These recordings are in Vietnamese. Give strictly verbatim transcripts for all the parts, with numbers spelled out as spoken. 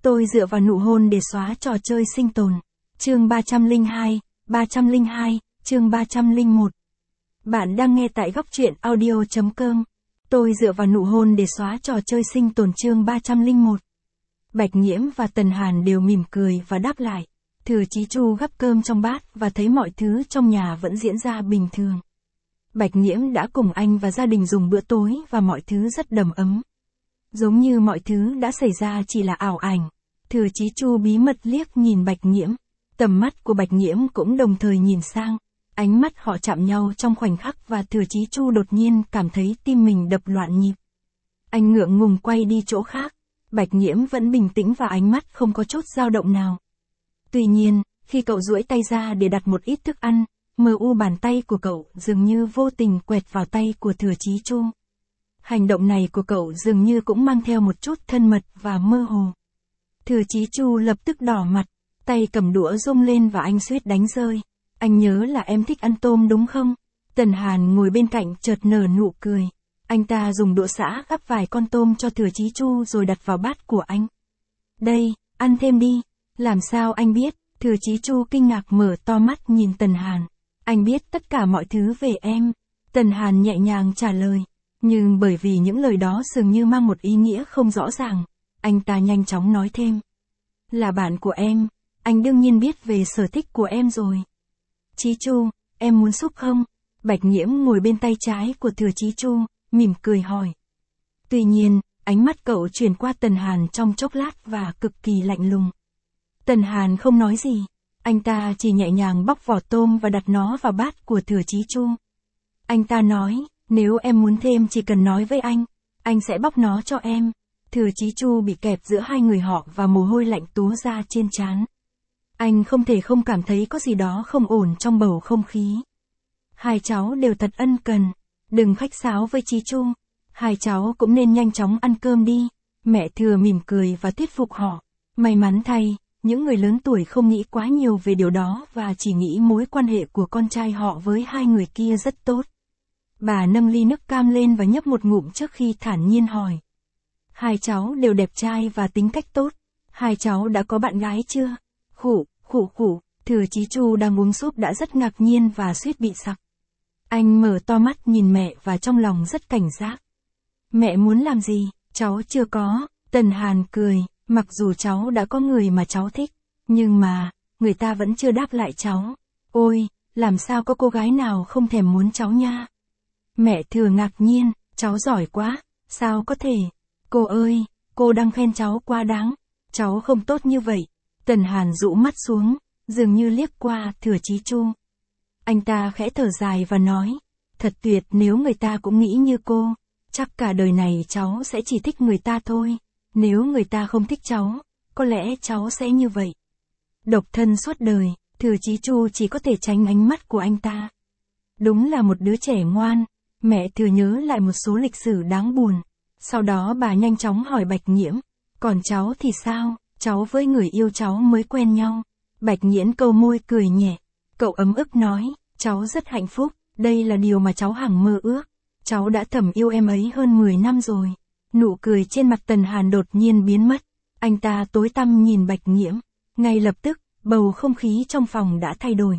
Tôi dựa vào nụ hôn để xóa trò chơi sinh tồn. Chương ba trăm lẻ hai, ba trăm lẻ hai, chương ba trăm lẻ một. Bạn đang nghe tại góc truyện audio chấm com. Tôi dựa vào nụ hôn để xóa trò chơi sinh tồn chương ba trăm lẻ một. Bạch Nhiễm và Tần Hàn đều mỉm cười và đáp lại. Thừa Chí Chu gắp cơm trong bát và thấy mọi thứ trong nhà vẫn diễn ra bình thường. Bạch Nhiễm đã cùng anh và gia đình dùng bữa tối và mọi thứ rất đầm ấm. Giống như mọi thứ đã xảy ra chỉ là ảo ảnh. Thừa Chí Chu bí mật liếc nhìn Bạch Nhiễm. Tầm mắt của Bạch Nhiễm cũng đồng thời nhìn sang. Ánh mắt họ chạm nhau trong khoảnh khắc và Thừa Chí Chu đột nhiên cảm thấy tim mình đập loạn nhịp. Anh ngượng ngùng quay đi chỗ khác. Bạch Nhiễm vẫn bình tĩnh và ánh mắt không có chút dao động nào. Tuy nhiên, khi cậu duỗi tay ra để đặt một ít thức ăn, mờ u bàn tay của cậu dường như vô tình quẹt vào tay của Thừa Chí Chu. Hành động này của cậu dường như cũng mang theo một chút thân mật và mơ hồ. Thừa Chí Chu lập tức đỏ mặt, tay cầm đũa rung lên và anh suýt đánh rơi. Anh nhớ là em thích ăn tôm đúng không? Tần Hàn ngồi bên cạnh chợt nở nụ cười. Anh ta dùng đũa sã gắp vài con tôm cho Thừa Chí Chu rồi đặt vào bát của anh. Đây, ăn thêm đi. Làm sao anh biết? Thừa Chí Chu kinh ngạc mở to mắt nhìn Tần Hàn. Anh biết tất cả mọi thứ về em. Tần Hàn nhẹ nhàng trả lời. Nhưng bởi vì những lời đó dường như mang một ý nghĩa không rõ ràng, anh ta nhanh chóng nói thêm. Là bạn của em, anh đương nhiên biết về sở thích của em rồi. Chí Chu, em muốn súp không? Bạch Nhiễm ngồi bên tay trái của Thừa Chí Chu, mỉm cười hỏi. Tuy nhiên, ánh mắt cậu chuyển qua Tần Hàn trong chốc lát và cực kỳ lạnh lùng. Tần Hàn không nói gì, anh ta chỉ nhẹ nhàng bóc vỏ tôm và đặt nó vào bát của Thừa Chí Chu. Anh ta nói, nếu em muốn thêm chỉ cần nói với anh, anh sẽ bóc nó cho em. Thừa Chí Chu bị kẹp giữa hai người họ và mồ hôi lạnh túa ra trên trán. Anh không thể không cảm thấy có gì đó không ổn trong bầu không khí. Hai cháu đều thật ân cần, đừng khách sáo với Chí Chu. Hai cháu cũng nên nhanh chóng ăn cơm đi. Mẹ Thừa mỉm cười và thuyết phục họ. May mắn thay, những người lớn tuổi không nghĩ quá nhiều về điều đó và chỉ nghĩ mối quan hệ của con trai họ với hai người kia rất tốt. Bà nâng ly nước cam lên và nhấp một ngụm trước khi thản nhiên hỏi. Hai cháu đều đẹp trai và tính cách tốt. Hai cháu đã có bạn gái chưa? Khủ, khủ khủ, Thừa Chí Chu đang uống súp đã rất ngạc nhiên và suýt bị sặc. Anh mở to mắt nhìn mẹ và trong lòng rất cảnh giác. Mẹ muốn làm gì? Cháu chưa có. Tần Hàn cười, mặc dù cháu đã có người mà cháu thích, nhưng mà, người ta vẫn chưa đáp lại cháu. Ôi, làm sao có cô gái nào không thèm muốn cháu nha? Mẹ Thừa ngạc nhiên, cháu giỏi quá, sao có thể? Cô ơi, cô đang khen cháu quá đáng, cháu không tốt như vậy. Tần Hàn rũ mắt xuống, dường như liếc qua Thừa Chí Chu. Anh ta khẽ thở dài và nói, thật tuyệt nếu người ta cũng nghĩ như cô, chắc cả đời này cháu sẽ chỉ thích người ta thôi, nếu người ta không thích cháu, có lẽ cháu sẽ như vậy. Độc thân suốt đời, Thừa Chí Chu chỉ có thể tránh ánh mắt của anh ta. Đúng là một đứa trẻ ngoan. Mẹ Thừa nhớ lại một số lịch sử đáng buồn. Sau đó bà nhanh chóng hỏi Bạch Nhiễm, còn cháu thì sao, cháu với người yêu cháu mới quen nhau. Bạch Nhiễm câu môi cười nhẹ. Cậu ấm ức nói, cháu rất hạnh phúc, đây là điều mà cháu hằng mơ ước. Cháu đã thầm yêu em ấy hơn mười năm rồi. Nụ cười trên mặt Tần Hàn đột nhiên biến mất. Anh ta tối tăm nhìn Bạch Nhiễm. Ngay lập tức, bầu không khí trong phòng đã thay đổi.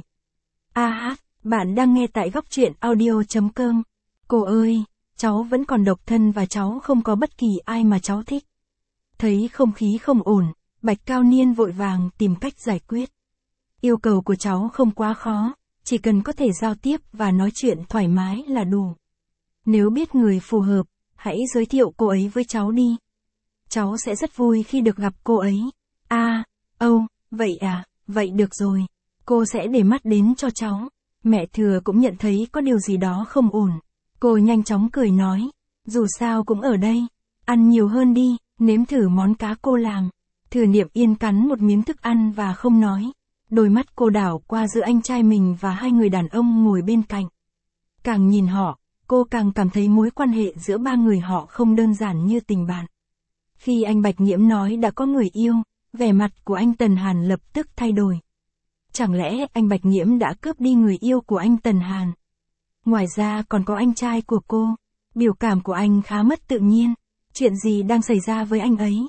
A hát, bạn đang nghe tại góc truyện audio chấm com. Cô ơi, cháu vẫn còn độc thân và cháu không có bất kỳ ai mà cháu thích. Thấy không khí không ổn, Bạch Cao Niên vội vàng tìm cách giải quyết. Yêu cầu của cháu không quá khó, chỉ cần có thể giao tiếp và nói chuyện thoải mái là đủ. Nếu biết người phù hợp, hãy giới thiệu cô ấy với cháu đi. Cháu sẽ rất vui khi được gặp cô ấy. À, âu, oh, vậy à, vậy được rồi. Cô sẽ để mắt đến cho cháu. Mẹ Thừa cũng nhận thấy có điều gì đó không ổn. Cô nhanh chóng cười nói, dù sao cũng ở đây, ăn nhiều hơn đi, nếm thử món cá cô làm. Thừa Niệm Yên cắn một miếng thức ăn và không nói. Đôi mắt cô đảo qua giữa anh trai mình và hai người đàn ông ngồi bên cạnh. Càng nhìn họ, cô càng cảm thấy mối quan hệ giữa ba người họ không đơn giản như tình bạn. Khi anh Bạch Nhiễm nói đã có người yêu, vẻ mặt của anh Tần Hàn lập tức thay đổi. Chẳng lẽ anh Bạch Nhiễm đã cướp đi người yêu của anh Tần Hàn? Ngoài ra còn có anh trai của cô. Biểu cảm của anh khá mất tự nhiên. Chuyện gì đang xảy ra với anh ấy? Có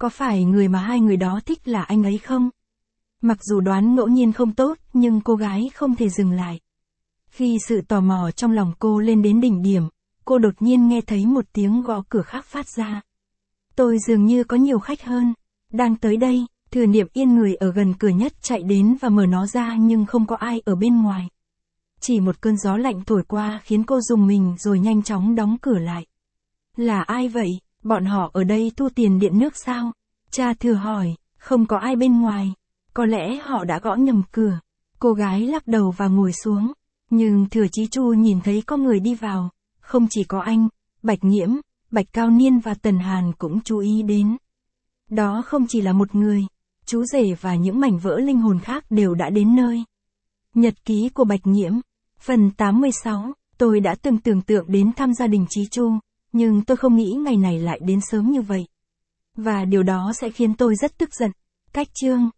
Có phải người mà hai người đó thích là anh ấy không? Mặc dù đoán ngẫu nhiên không tốt, nhưng cô gái không thể dừng lại. Khi sự tò mò trong lòng cô lên đến đỉnh điểm, cô đột nhiên nghe thấy một tiếng gõ cửa khác phát ra. Tôi dường như có nhiều khách hơn. Đang tới đây, Thừa Niệm Yên người ở gần cửa nhất chạy đến và mở nó ra nhưng không có ai ở bên ngoài. Chỉ một cơn gió lạnh thổi qua khiến cô rùng mình rồi nhanh chóng đóng cửa lại. Là ai vậy? Bọn họ ở đây thu tiền điện nước sao? Cha Thừa hỏi, không có ai bên ngoài. Có lẽ họ đã gõ nhầm cửa. Cô gái lắc đầu và ngồi xuống. Nhưng Thừa Chí Chu nhìn thấy có người đi vào. Không chỉ có anh, Bạch Nhiễm, Bạch Cao Niên và Tần Hàn cũng chú ý đến. Đó không chỉ là một người. Chú rể và những mảnh vỡ linh hồn khác đều đã đến nơi. Nhật ký của Bạch Nhiễm. Phần tám mươi sáu, tôi đã từng tưởng tượng đến thăm gia đình Chí Chu, nhưng tôi không nghĩ ngày này lại đến sớm như vậy. Và điều đó sẽ khiến tôi rất tức giận. Cách chương